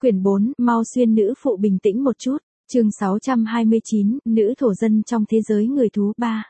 Quyển 4, mau xuyên nữ phụ bình tĩnh một chút. Chương 629, nữ thổ dân trong thế giới người thú 3.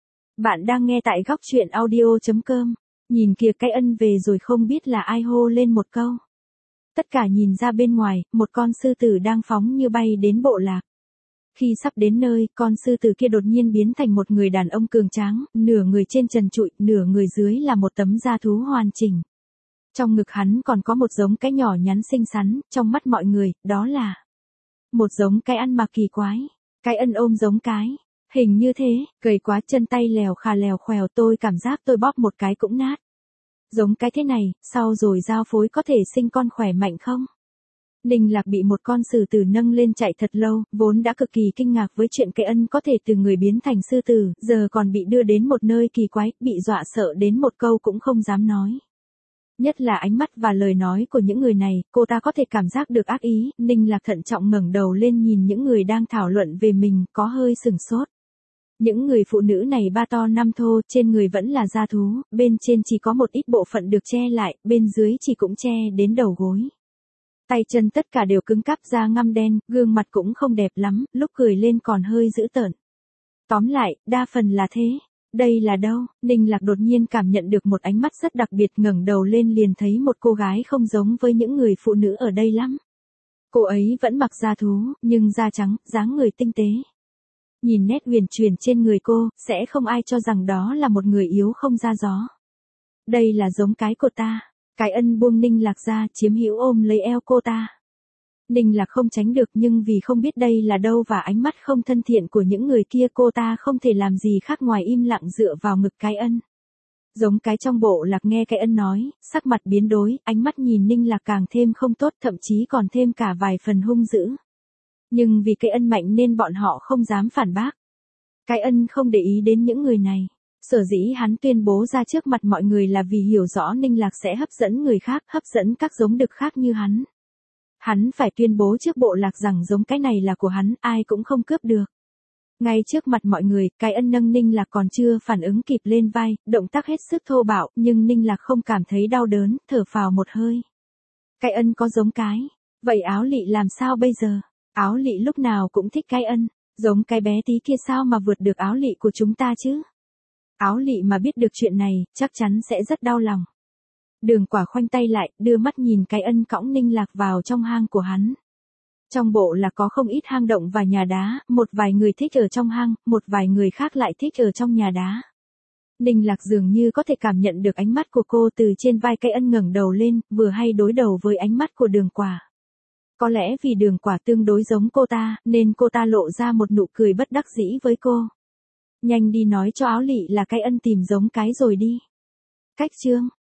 Bạn đang nghe tại góc truyện audio.com. Nhìn kìa, cái ân về rồi, không biết là ai hô lên một câu. Tất cả nhìn ra bên ngoài, một con sư tử đang phóng như bay đến bộ lạc. Khi sắp đến nơi, con sư tử kia đột nhiên biến thành một người đàn ông cường tráng, nửa người trên trần trụi, nửa người dưới là một tấm da thú hoàn chỉnh. Trong ngực hắn còn có một giống cái nhỏ nhắn xinh xắn, trong mắt mọi người, đó là một giống cái ăn mặc kỳ quái. Cái ân ôm giống cái hình như thế, gầy quá, chân tay lèo khà lèo khèo, tôi cảm giác tôi bóp một cái cũng nát. Giống cái thế này, sau rồi giao phối có thể sinh con khỏe mạnh không? Ninh Lạc bị một con sư tử nâng lên chạy thật lâu, vốn đã cực kỳ kinh ngạc với chuyện cái ân có thể từ người biến thành sư tử, giờ còn bị đưa đến một nơi kỳ quái, bị dọa sợ đến một câu cũng không dám nói. Nhất là ánh mắt và lời nói của những người này, cô ta có thể cảm giác được ác ý. Ninh Lạc thận trọng ngẩng đầu lên nhìn những người đang thảo luận về mình, có hơi sừng sốt. Những người phụ nữ này ba to năm thô, trên người vẫn là da thú, bên trên chỉ có một ít bộ phận được che lại, bên dưới chỉ cũng che đến đầu gối. Tay chân tất cả đều cứng cáp, da ngăm đen, gương mặt cũng không đẹp lắm, lúc cười lên còn hơi dữ tợn. Tóm lại, đa phần là thế. Đây là đâu? Ninh Lạc đột nhiên cảm nhận được một ánh mắt rất đặc biệt, ngẩng đầu lên liền thấy một cô gái không giống với những người phụ nữ ở đây lắm. Cô ấy vẫn mặc da thú, nhưng da trắng, dáng người tinh tế. Nhìn nét huyền chuyển trên người cô, sẽ không ai cho rằng đó là một người yếu không ra gió. Đây là giống cái của ta. Cái ân buông Ninh Lạc ra, chiếm hữu ôm lấy eo cô ta. Ninh Lạc không tránh được, nhưng vì không biết đây là đâu và ánh mắt không thân thiện của những người kia, cô ta không thể làm gì khác ngoài im lặng dựa vào ngực cái ân. Giống cái trong bộ lạc nghe cái ân nói, sắc mặt biến đổi, ánh mắt nhìn Ninh Lạc càng thêm không tốt, thậm chí còn thêm cả vài phần hung dữ. Nhưng vì cái ân mạnh nên bọn họ không dám phản bác. Cái ân không để ý đến những người này. Sở dĩ hắn tuyên bố ra trước mặt mọi người là vì hiểu rõ Ninh Lạc sẽ hấp dẫn người khác, hấp dẫn các giống đực khác như hắn. Hắn phải tuyên bố trước bộ lạc rằng giống cái này là của hắn, ai cũng không cướp được. Ngay trước mặt mọi người, cái ân nâng Ninh Lạc còn chưa phản ứng kịp lên vai, động tác hết sức thô bạo, nhưng Ninh Lạc không cảm thấy đau đớn, thở phào một hơi. Cái ân có giống cái. Vậy Áo Lị làm sao bây giờ? Áo Lị lúc nào cũng thích cái ân. Giống cái bé tí kia sao mà vượt được Áo Lị của chúng ta chứ? Áo Lị mà biết được chuyện này, chắc chắn sẽ rất đau lòng. Đường Quả khoanh tay lại, đưa mắt nhìn cái ân cõng Ninh Lạc vào trong hang của hắn. Trong bộ là có không ít hang động và nhà đá, một vài người thích ở trong hang, một vài người khác lại thích ở trong nhà đá. Ninh Lạc dường như có thể cảm nhận được ánh mắt của cô từ trên vai cái ân, ngẩng đầu lên, vừa hay đối đầu với ánh mắt của Đường Quả. Có lẽ vì Đường Quả tương đối giống cô ta, nên cô ta lộ ra một nụ cười bất đắc dĩ với cô. Nhanh đi nói cho Áo Lị là cái ân tìm giống cái rồi đi. Cách chương